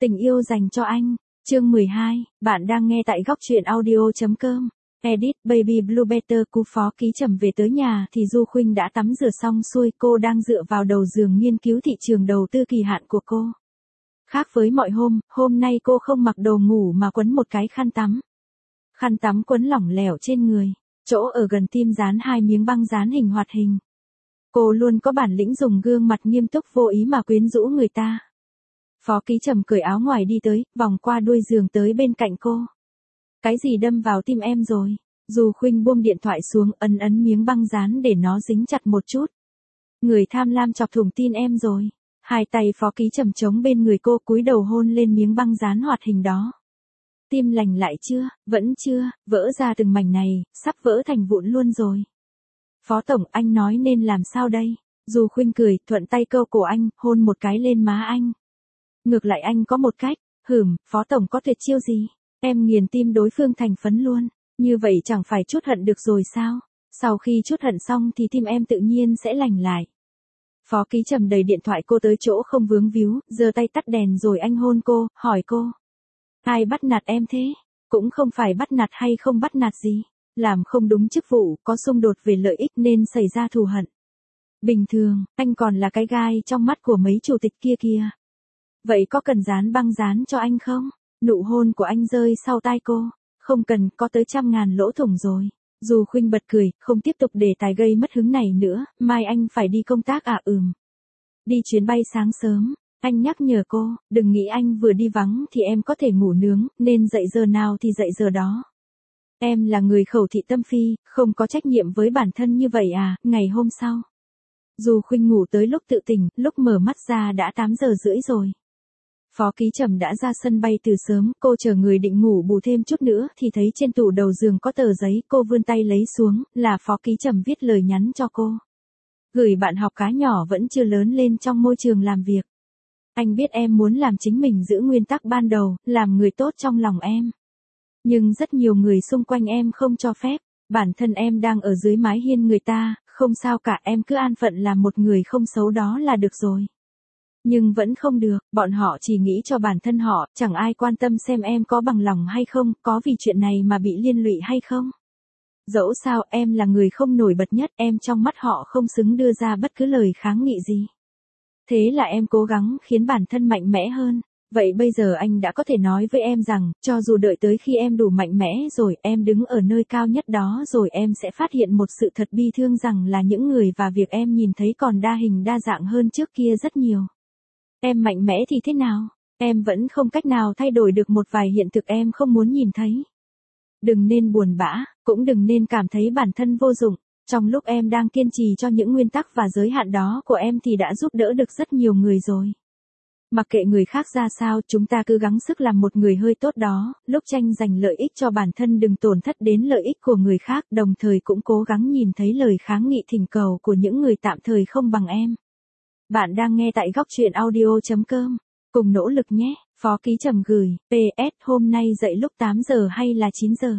Tình yêu dành cho anh, chương 12, bạn đang nghe tại góc truyện audio.com. Edit, Baby Blue Better. Cú Phó Ký Trầm về tới nhà thì Du Khuynh đã tắm rửa xong xuôi, cô đang dựa vào đầu giường nghiên cứu thị trường đầu tư kỳ hạn của cô. Khác với mọi hôm nay cô không mặc đồ ngủ mà quấn một cái khăn tắm. Khăn tắm quấn lỏng lẻo trên người, chỗ ở gần tim dán 2 miếng băng dán hình hoạt hình. Cô luôn có bản lĩnh dùng gương mặt nghiêm túc vô ý mà quyến rũ người ta. Phó Ký Trầm cởi áo ngoài đi tới, vòng qua đuôi giường tới bên cạnh cô. Cái gì đâm vào tim em rồi? Du Khuynh buông điện thoại xuống, ấn miếng băng dán để nó dính chặt một chút. Người tham lam chọc thủng tin em rồi. Hai tay Phó Ký Trầm chống bên người cô, cúi đầu hôn lên miếng băng dán hoạt hình đó. Tim lành lại chưa? Vẫn chưa, vỡ ra từng mảnh này, sắp vỡ thành vụn luôn rồi. Phó tổng, anh nói nên làm sao đây? Du Khuynh cười, thuận tay câu cổ anh, hôn một cái lên má anh. Ngược lại anh có một cách. Phó tổng có tuyệt chiêu gì? Em nghiền tim đối phương thành phấn luôn. Như vậy chẳng phải trút hận được rồi sao? Sau khi trút hận xong thì tim em tự nhiên sẽ lành lại. Phó Ký Trầm đẩy điện thoại cô tới chỗ không vướng víu, giơ tay tắt đèn rồi anh hôn cô, hỏi cô. Ai bắt nạt em thế? Cũng không phải bắt nạt hay không bắt nạt gì. Làm không đúng chức vụ, có xung đột về lợi ích nên xảy ra thù hận. Bình thường, anh còn là cái gai trong mắt của mấy chủ tịch kia kìa. Vậy có cần dán băng dán cho anh không? Nụ hôn của anh rơi sau tai cô. Không cần, có tới 100.000 lỗ thủng rồi. Du Khuynh bật cười, không tiếp tục đề tài gây mất hứng này nữa, mai anh phải đi công tác à? Đi chuyến bay sáng sớm, anh nhắc nhở cô, đừng nghĩ anh vừa đi vắng thì em có thể ngủ nướng, nên dậy giờ nào thì dậy giờ đó. Em là người khẩu thị tâm phi, không có trách nhiệm với bản thân như vậy à? Ngày hôm sau, Du Khuynh ngủ tới lúc tự tỉnh, lúc mở mắt ra đã 8:30 rồi. Phó Ký Trầm đã ra sân bay từ sớm, cô chờ người định ngủ bù thêm chút nữa thì thấy trên tủ đầu giường có tờ giấy, cô vươn tay lấy xuống, là Phó Ký Trầm viết lời nhắn cho cô. Gửi bạn học cá nhỏ vẫn chưa lớn lên trong môi trường làm việc. Anh biết em muốn làm chính mình, giữ nguyên tắc ban đầu, làm người tốt trong lòng em. Nhưng rất nhiều người xung quanh em không cho phép, bản thân em đang ở dưới mái hiên người ta, không sao cả, em cứ an phận làm một người không xấu đó là được rồi. Nhưng vẫn không được, bọn họ chỉ nghĩ cho bản thân họ, chẳng ai quan tâm xem em có bằng lòng hay không, có vì chuyện này mà bị liên lụy hay không. Dẫu sao em là người không nổi bật nhất, em trong mắt họ không xứng đưa ra bất cứ lời kháng nghị gì. Thế là em cố gắng khiến bản thân mạnh mẽ hơn. Vậy bây giờ anh đã có thể nói với em rằng, cho dù đợi tới khi em đủ mạnh mẽ rồi, em đứng ở nơi cao nhất đó rồi, em sẽ phát hiện một sự thật bi thương rằng là những người và việc em nhìn thấy còn đa hình đa dạng hơn trước kia rất nhiều. Em mạnh mẽ thì thế nào? Em vẫn không cách nào thay đổi được một vài hiện thực em không muốn nhìn thấy. Đừng nên buồn bã, cũng đừng nên cảm thấy bản thân vô dụng. Trong lúc em đang kiên trì cho những nguyên tắc và giới hạn đó của em thì đã giúp đỡ được rất nhiều người rồi. Mặc kệ người khác ra sao, chúng ta cứ gắng sức làm một người hơi tốt đó, lúc tranh giành lợi ích cho bản thân đừng tổn thất đến lợi ích của người khác, đồng thời cũng cố gắng nhìn thấy lời kháng nghị thỉnh cầu của những người tạm thời không bằng em. Bạn đang nghe tại góc truyện audio.com. Cùng nỗ lực nhé. Phó Ký Trầm gửi, PS, hôm nay dậy lúc 8 giờ hay là 9 giờ?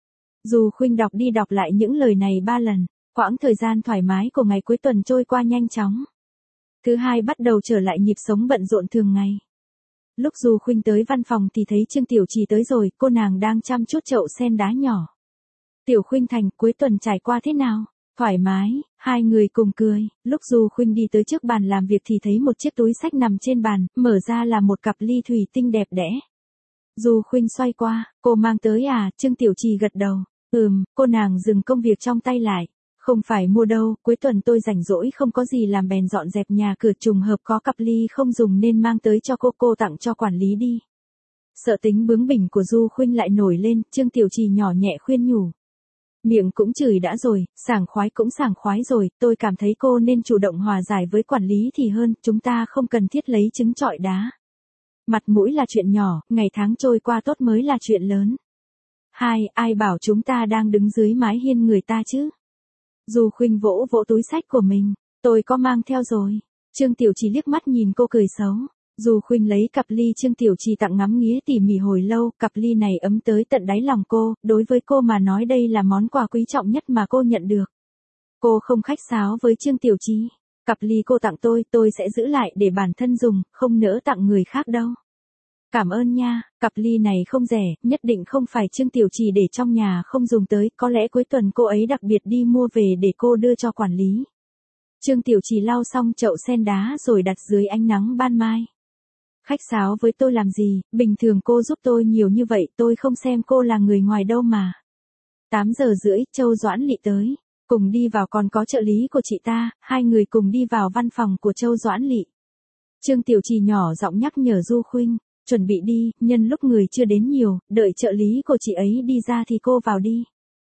Du Khuynh đọc đi đọc lại những lời này 3 lần. Quãng thời gian thoải mái của ngày cuối tuần trôi qua nhanh chóng. Thứ hai bắt đầu trở lại nhịp sống bận rộn thường ngày. Lúc Du Khuynh tới văn phòng thì thấy Trương Tiểu Trì tới rồi, cô nàng đang chăm chút chậu sen đá nhỏ. Tiểu Khuynh Thành, cuối tuần trải qua thế nào? Thoải mái, hai người cùng cười. Lúc Du Khuynh đi tới trước bàn làm việc thì thấy một chiếc túi xách nằm trên bàn, mở ra là một cặp ly thủy tinh đẹp đẽ. Du Khuynh xoay qua, cô mang tới à? Trương Tiểu Trì gật đầu. Cô nàng dừng công việc trong tay lại. Không phải mua đâu, cuối tuần tôi rảnh rỗi không có gì làm bèn dọn dẹp nhà cửa, trùng hợp có cặp ly không dùng nên mang tới cho cô tặng cho quản lý đi. Sợ tính bướng bỉnh của Du Khuynh lại nổi lên, Trương Tiểu Trì nhỏ nhẹ khuyên nhủ. Miệng cũng chửi đã rồi, sảng khoái cũng sảng khoái rồi, tôi cảm thấy cô nên chủ động hòa giải với quản lý thì hơn, chúng ta không cần thiết lấy trứng trọi đá. Mặt mũi là chuyện nhỏ, ngày tháng trôi qua tốt mới là chuyện lớn. Ai bảo chúng ta đang đứng dưới mái hiên người ta chứ? Du Khuynh vỗ vỗ túi xách của mình, tôi có mang theo rồi. Trương Tiểu Trì liếc mắt nhìn cô cười xấu. Du Khuynh lấy cặp ly Trương Tiểu Trì tặng ngắm nghía tỉ mỉ hồi lâu, cặp ly này ấm tới tận đáy lòng cô, đối với cô mà nói đây là món quà quý trọng nhất mà cô nhận được. Cô không khách sáo với Trương Tiểu Trì, cặp ly cô tặng tôi sẽ giữ lại để bản thân dùng, không nỡ tặng người khác đâu. Cảm ơn nha, cặp ly này không rẻ, nhất định không phải Trương Tiểu Trì để trong nhà không dùng tới, có lẽ cuối tuần cô ấy đặc biệt đi mua về để cô đưa cho quản lý. Trương Tiểu Trì lau xong chậu sen đá rồi đặt dưới ánh nắng ban mai. Khách sáo với tôi làm gì, bình thường cô giúp tôi nhiều như vậy, tôi không xem cô là người ngoài đâu mà. 8 giờ rưỡi, Châu Doãn Lị tới. Cùng đi vào còn có trợ lý của chị ta, hai người cùng đi vào văn phòng của Châu Doãn Lị. Trương Tiểu Trì nhỏ giọng nhắc nhở Du Khuynh, chuẩn bị đi, nhân lúc người chưa đến nhiều, đợi trợ lý của chị ấy đi ra thì cô vào đi.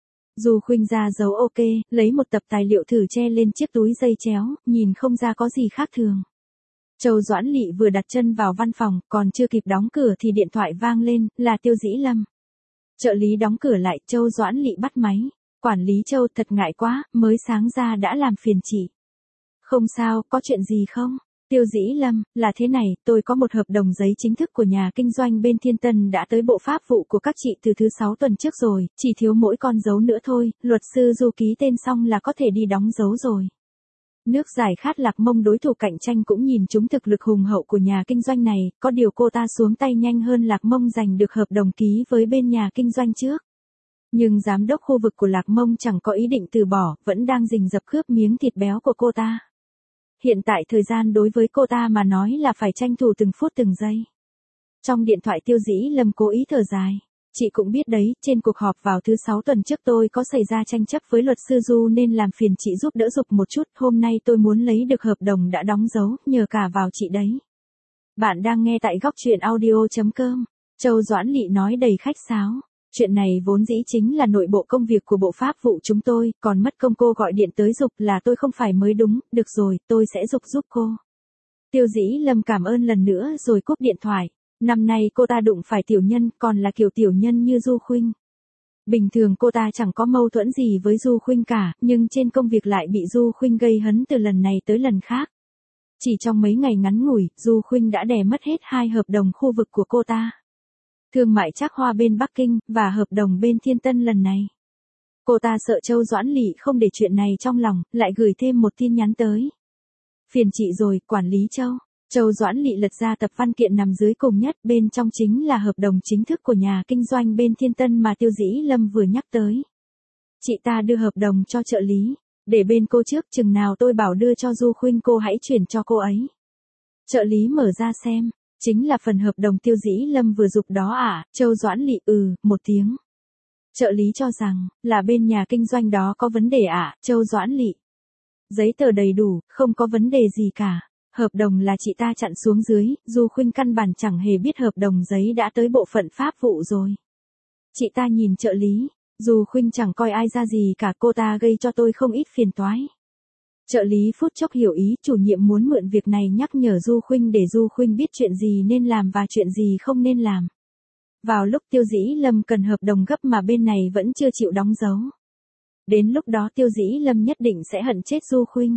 Du Khuynh ra dấu ok, lấy một tập tài liệu thử che lên chiếc túi dây chéo, nhìn không ra có gì khác thường. Châu Doãn Lị vừa đặt chân vào văn phòng, còn chưa kịp đóng cửa thì điện thoại vang lên, là Tiêu Dĩ Lâm. Trợ lý đóng cửa lại, Châu Doãn Lị bắt máy. Quản lý Châu, thật ngại quá, mới sáng ra đã làm phiền chị. Không sao, có chuyện gì không? Tiêu Dĩ Lâm, là thế này, tôi có một hợp đồng giấy chính thức của nhà kinh doanh bên Thiên Tân đã tới bộ pháp vụ của các chị từ thứ 6 tuần trước rồi, chỉ thiếu mỗi con dấu nữa thôi, luật sư Du ký tên xong là có thể đi đóng dấu rồi. Nước giải khát Lạc Mông đối thủ cạnh tranh cũng nhìn trúng thực lực hùng hậu của nhà kinh doanh này, có điều cô ta xuống tay nhanh hơn Lạc Mông giành được hợp đồng ký với bên nhà kinh doanh trước. Nhưng giám đốc khu vực của Lạc Mông chẳng có ý định từ bỏ, vẫn đang rình rập cướp miếng thịt béo của cô ta. Hiện tại thời gian đối với cô ta mà nói là phải tranh thủ từng phút từng giây. Trong điện thoại Tiêu Dĩ Lâm cố ý thở dài. Chị cũng biết đấy, trên cuộc họp vào thứ 6 tuần trước tôi có xảy ra tranh chấp với luật sư Du nên làm phiền chị giúp đỡ giục một chút. Hôm nay tôi muốn lấy được hợp đồng đã đóng dấu, nhờ cả vào chị đấy. Bạn đang nghe tại góc truyện audio.com. Châu Doãn Lị nói đầy khách sáo. Chuyện này vốn dĩ chính là nội bộ công việc của bộ pháp vụ chúng tôi, còn mất công cô gọi điện tới giục là tôi không phải mới đúng, được rồi, tôi sẽ giục giúp cô. Tiêu Dĩ Lâm cảm ơn lần nữa rồi cúp điện thoại. Năm nay cô ta đụng phải tiểu nhân, còn là kiểu tiểu nhân như Du Khuynh. Bình thường cô ta chẳng có mâu thuẫn gì với Du Khuynh cả, nhưng trên công việc lại bị Du Khuynh gây hấn từ lần này tới lần khác. Chỉ trong mấy ngày ngắn ngủi, Du Khuynh đã đè mất hết 2 hợp đồng khu vực của cô ta. Thương mại Trác Hoa bên Bắc Kinh, và hợp đồng bên Thiên Tân lần này. Cô ta sợ Châu Doãn Lị không để chuyện này trong lòng, lại gửi thêm một tin nhắn tới. Phiền chị rồi, quản lý Châu. Châu Doãn Lị lật ra tập văn kiện nằm dưới cùng nhất, bên trong chính là hợp đồng chính thức của nhà kinh doanh bên Thiên Tân mà Tiêu Dĩ Lâm vừa nhắc tới. Chị ta đưa hợp đồng cho trợ lý, để bên cô trước, chừng nào tôi bảo đưa cho Du Khuynh cô hãy chuyển cho cô ấy. Trợ lý mở ra xem, chính là phần hợp đồng Tiêu Dĩ Lâm vừa giục đó à, Châu Doãn Lị một tiếng. Trợ lý cho rằng, là bên nhà kinh doanh đó có vấn đề à, Châu Doãn Lị. Giấy tờ đầy đủ, không có vấn đề gì cả. Hợp đồng là chị ta chặn xuống dưới, Du Khuynh căn bản chẳng hề biết hợp đồng giấy đã tới bộ phận pháp vụ rồi. Chị ta nhìn trợ lý, Du Khuynh chẳng coi ai ra gì cả, cô ta gây cho tôi không ít phiền toái. Trợ lý phút chốc hiểu ý, chủ nhiệm muốn mượn việc này nhắc nhở Du Khuynh để Du Khuynh biết chuyện gì nên làm và chuyện gì không nên làm. Vào lúc Tiêu Dĩ Lâm cần hợp đồng gấp mà bên này vẫn chưa chịu đóng dấu. Đến lúc đó Tiêu Dĩ Lâm nhất định sẽ hận chết Du Khuynh.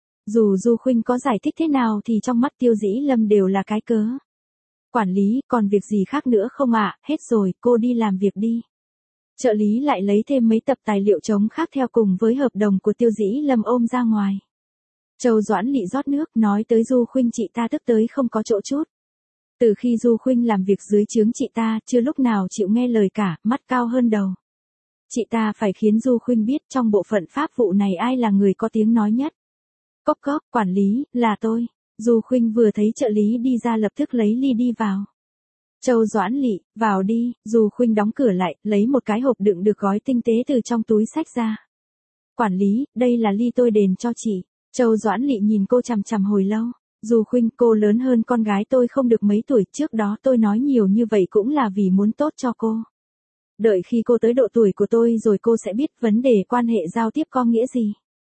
Dù Du Khuynh có giải thích thế nào thì trong mắt Tiêu Dĩ Lâm đều là cái cớ. Quản lý, còn việc gì khác nữa không ạ? Hết rồi, cô đi làm việc đi. Trợ lý lại lấy thêm mấy tập tài liệu trống khác theo cùng với hợp đồng của Tiêu Dĩ Lâm ôm ra ngoài. Châu Doãn Lị rót nước, nói tới Du Khuynh chị ta tức tới không có chỗ chút. Từ khi Du Khuynh làm việc dưới trướng chị ta, chưa lúc nào chịu nghe lời cả, mắt cao hơn đầu. Chị ta phải khiến Du Khuynh biết trong bộ phận pháp vụ này ai là người có tiếng nói nhất. Cốc cốc, quản lý, là tôi. Du Khuynh vừa thấy trợ lý đi ra lập tức lấy ly đi vào. Châu Doãn Lị, vào đi. Du Khuynh đóng cửa lại, lấy một cái hộp đựng được gói tinh tế từ trong túi xách ra. Quản lý, đây là ly tôi đền cho chị. Châu Doãn Lị nhìn cô chằm chằm hồi lâu. Du Khuynh, cô lớn hơn con gái tôi không được mấy tuổi, trước đó tôi nói nhiều như vậy cũng là vì muốn tốt cho cô. Đợi khi cô tới độ tuổi của tôi rồi cô sẽ biết vấn đề quan hệ giao tiếp có nghĩa gì.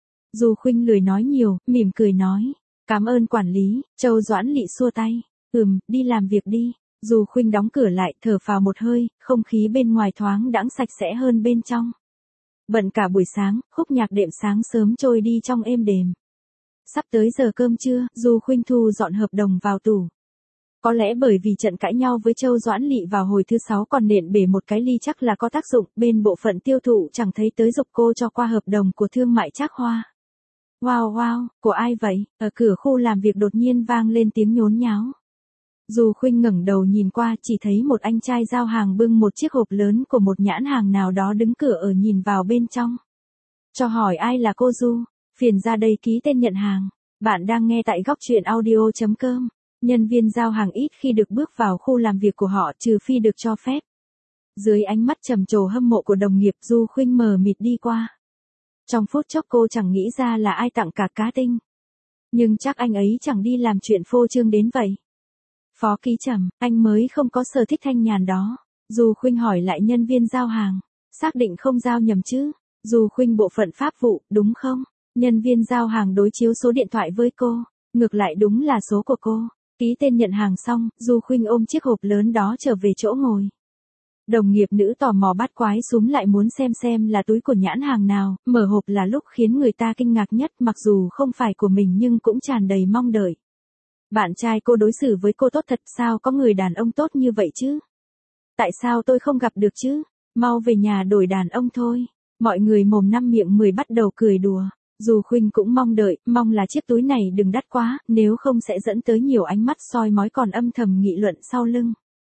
Du Khuynh lười nói nhiều, mỉm cười nói. Cảm ơn quản lý. Châu Doãn Lị xua tay. Đi làm việc đi. Du Khuynh đóng cửa lại, thở phào một hơi, không khí bên ngoài thoáng đãng sạch sẽ hơn bên trong. Bận cả buổi sáng, khúc nhạc đệm sáng sớm trôi đi trong êm đềm. Sắp tới giờ cơm trưa, Du Khuynh thu dọn hợp đồng vào tủ. Có lẽ bởi vì trận cãi nhau với Châu Doãn Lị vào hồi thứ 6 còn nện bể một cái ly chắc là có tác dụng, bên bộ phận tiêu thụ chẳng thấy tới giục cô cho qua hợp đồng của thương mại Trác Hoa. Wow wow, của ai vậy? Ở cửa khu làm việc đột nhiên vang lên tiếng nhốn nháo. Du Khuynh ngẩng đầu nhìn qua chỉ thấy một anh trai giao hàng bưng một chiếc hộp lớn của một nhãn hàng nào đó đứng cửa ở nhìn vào bên trong. Cho hỏi ai là cô Du, phiền ra đây ký tên nhận hàng. Bạn đang nghe tại góc truyện audio.com. Nhân viên giao hàng ít khi được bước vào khu làm việc của họ trừ phi được cho phép. Dưới ánh mắt trầm trồ hâm mộ của đồng nghiệp, Du Khuynh mờ mịt đi qua. Trong phút chốc cô chẳng nghĩ ra là ai tặng cả cá tinh. Nhưng chắc anh ấy chẳng đi làm chuyện phô trương đến vậy. Phó Ký Trầm, anh mới không có sở thích thanh nhàn đó. Du Khuynh hỏi lại nhân viên giao hàng. Xác định không giao nhầm chứ? Du Khuynh bộ phận pháp vụ, đúng không? Nhân viên giao hàng đối chiếu số điện thoại với cô. Ngược lại đúng là số của cô. Ký tên nhận hàng xong, Du Khuynh ôm chiếc hộp lớn đó trở về chỗ ngồi. Đồng nghiệp nữ tò mò bắt quái súm lại muốn xem là túi của nhãn hàng nào, mở hộp là lúc khiến người ta kinh ngạc nhất, mặc dù không phải của mình nhưng cũng tràn đầy mong đợi. Bạn trai cô đối xử với cô tốt thật, sao có người đàn ông tốt như vậy chứ? Tại sao tôi không gặp được chứ? Mau về nhà đổi đàn ông thôi. Mọi người mồm năm miệng 10 bắt đầu cười đùa. Du Khuynh cũng mong đợi, mong là chiếc túi này đừng đắt quá, nếu không sẽ dẫn tới nhiều ánh mắt soi mói còn âm thầm nghị luận sau lưng.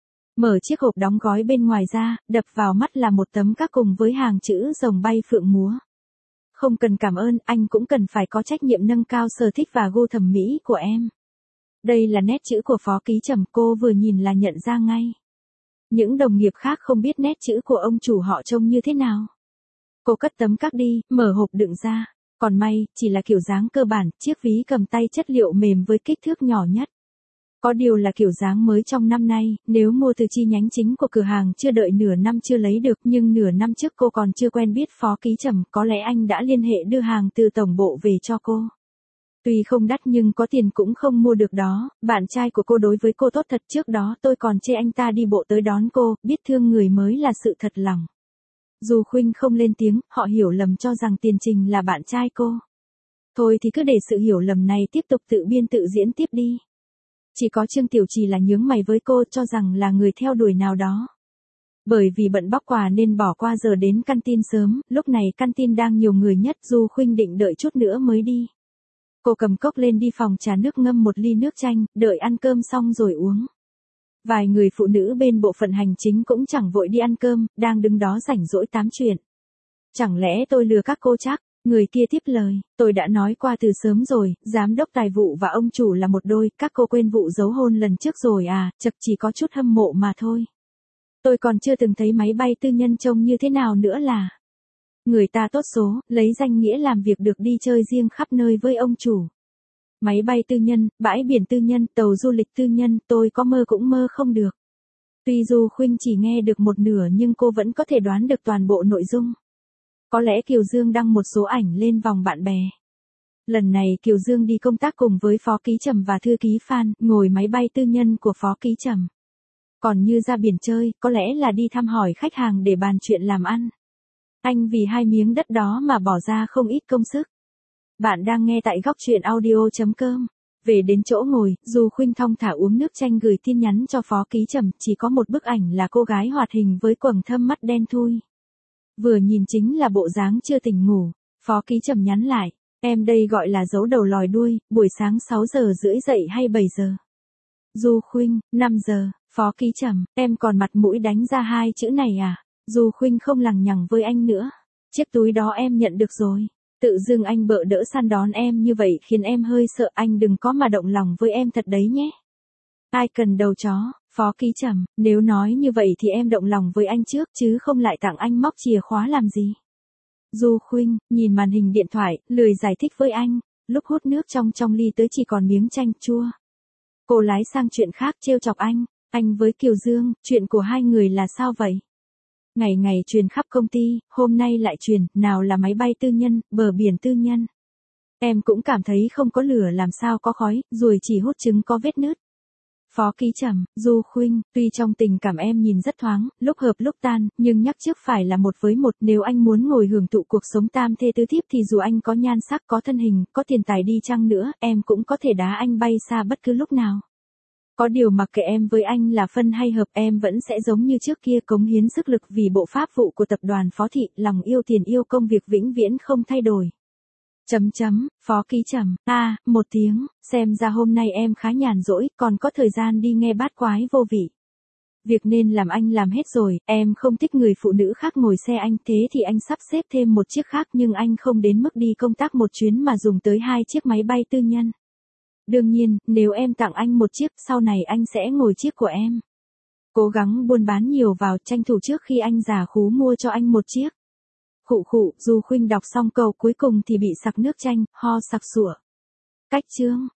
Mở chiếc hộp đóng gói bên ngoài ra, đập vào mắt là một tấm các cùng với hàng chữ rồng bay phượng múa. Không cần cảm ơn, anh cũng cần phải có trách nhiệm nâng cao sở thích và gu thẩm mỹ của em. Đây là nét chữ của Phó Ký Trầm, cô vừa nhìn là nhận ra ngay. Những đồng nghiệp khác không biết nét chữ của ông chủ họ trông như thế nào. Cô cất tấm các đi, mở hộp đựng ra. Còn may, chỉ là kiểu dáng cơ bản, chiếc ví cầm tay chất liệu mềm với kích thước nhỏ nhất. Có điều là kiểu dáng mới trong năm nay, nếu mua từ chi nhánh chính của cửa hàng chưa đợi nửa năm chưa lấy được, nhưng nửa năm trước cô còn chưa quen biết Phó Ký Trầm, có lẽ anh đã liên hệ đưa hàng từ tổng bộ về cho cô. Tuy không đắt nhưng có tiền cũng không mua được đó, bạn trai của cô đối với cô tốt thật, trước đó tôi còn chê anh ta đi bộ tới đón cô, biết thương người mới là sự thật lòng. Du Khuynh không lên tiếng, họ hiểu lầm cho rằng Tiền Trình là bạn trai cô. Thôi thì cứ để sự hiểu lầm này tiếp tục tự biên tự diễn tiếp đi. Chỉ có Trương Tiểu Trì là nhướng mày với cô, cho rằng là người theo đuổi nào đó. Bởi vì bận bóc quà nên bỏ qua giờ đến căn tin sớm, lúc này căn tin đang nhiều người nhất, Du Khuynh định đợi chút nữa mới đi. Cô cầm cốc lên đi phòng trà nước ngâm một ly nước chanh, đợi ăn cơm xong rồi uống. Vài người phụ nữ bên bộ phận hành chính cũng chẳng vội đi ăn cơm, đang đứng đó rảnh rỗi tám chuyện. Chẳng lẽ tôi lừa các cô chắc? Người kia tiếp lời, tôi đã nói qua từ sớm rồi, giám đốc tài vụ và ông chủ là một đôi, các cô quên vụ giấu hôn lần trước rồi à, chật chỉ có chút hâm mộ mà thôi. Tôi còn chưa từng thấy máy bay tư nhân trông như thế nào nữa là. Người ta tốt số, lấy danh nghĩa làm việc được đi chơi riêng khắp nơi với ông chủ. Máy bay tư nhân, bãi biển tư nhân, tàu du lịch tư nhân, tôi có mơ cũng mơ không được. Tuy Du Khuynh chỉ nghe được một nửa nhưng cô vẫn có thể đoán được toàn bộ nội dung. Có lẽ Kiều Dương đăng một số ảnh lên vòng bạn bè. Lần này Kiều Dương đi công tác cùng với Phó Ký Trầm và thư ký Phan, ngồi máy bay tư nhân của Phó Ký Trầm. Còn như ra biển chơi, có lẽ là đi thăm hỏi khách hàng để bàn chuyện làm ăn. Anh vì 2 miếng đất đó mà bỏ ra không ít công sức. Bạn đang nghe tại góc truyện audio.com. Về đến chỗ ngồi, Du Khuynh thong thả uống nước chanh gửi tin nhắn cho Phó Ký Trầm, chỉ có một bức ảnh là cô gái hoạt hình với quầng thâm mắt đen thui. Vừa nhìn chính là bộ dáng chưa tỉnh ngủ. Phó Ký Trầm nhắn lại, em đây gọi là giấu đầu lòi đuôi, buổi sáng 6 giờ rưỡi dậy hay 7 giờ? Du Khuynh, 5 giờ. Phó Ký Trầm, em còn mặt mũi đánh ra 2 chữ này à? Du Khuynh không lằng nhằng với anh nữa. Chiếc túi đó em nhận được rồi. Tự dưng anh bợ đỡ săn đón em như vậy khiến em hơi sợ, anh đừng có mà động lòng với em thật đấy nhé. Ai cần đầu chó? Phó Ký Trầm, nếu nói như vậy thì em động lòng với anh trước chứ không lại tặng anh móc chìa khóa làm gì. Du Khuynh, nhìn màn hình điện thoại, lười giải thích với anh, lúc hút nước trong ly tới chỉ còn miếng chanh chua. Cô lái sang chuyện khác trêu chọc anh với Kiều Dương, chuyện của hai người là sao vậy? Ngày ngày truyền khắp công ty, hôm nay lại truyền, nào là máy bay tư nhân, bờ biển tư nhân. Em cũng cảm thấy không có lửa làm sao có khói, ruồi chỉ hút trứng có vết nứt. Phó Ký Trầm, Du Khuynh, tuy trong tình cảm em nhìn rất thoáng, lúc hợp lúc tan, nhưng nhắc trước phải là 1 với 1, nếu anh muốn ngồi hưởng thụ cuộc sống tam thê tứ thiếp thì dù anh có nhan sắc, có thân hình, có tiền tài đi chăng nữa, em cũng có thể đá anh bay xa bất cứ lúc nào. Có điều mặc kệ em với anh là phân hay hợp, em vẫn sẽ giống như trước kia cống hiến sức lực vì bộ pháp vụ của tập đoàn Phó Thị, lòng yêu tiền yêu công việc vĩnh viễn không thay đổi. Phó ký trầm, một tiếng, xem ra hôm nay em khá nhàn rỗi, còn có thời gian đi nghe bát quái vô vị. Việc nên làm anh làm hết rồi, em không thích người phụ nữ khác ngồi xe anh, thế thì anh sắp xếp thêm một chiếc khác, nhưng anh không đến mức đi công tác một chuyến mà dùng tới 2 chiếc máy bay tư nhân. Đương nhiên, nếu em tặng anh một chiếc, sau này anh sẽ ngồi chiếc của em. Cố gắng buôn bán nhiều vào, tranh thủ trước khi anh già khú mua cho anh một chiếc. Khụ khụ, Du Khuynh đọc xong câu cuối cùng thì bị sặc nước chanh, ho sặc sụa. Cách chương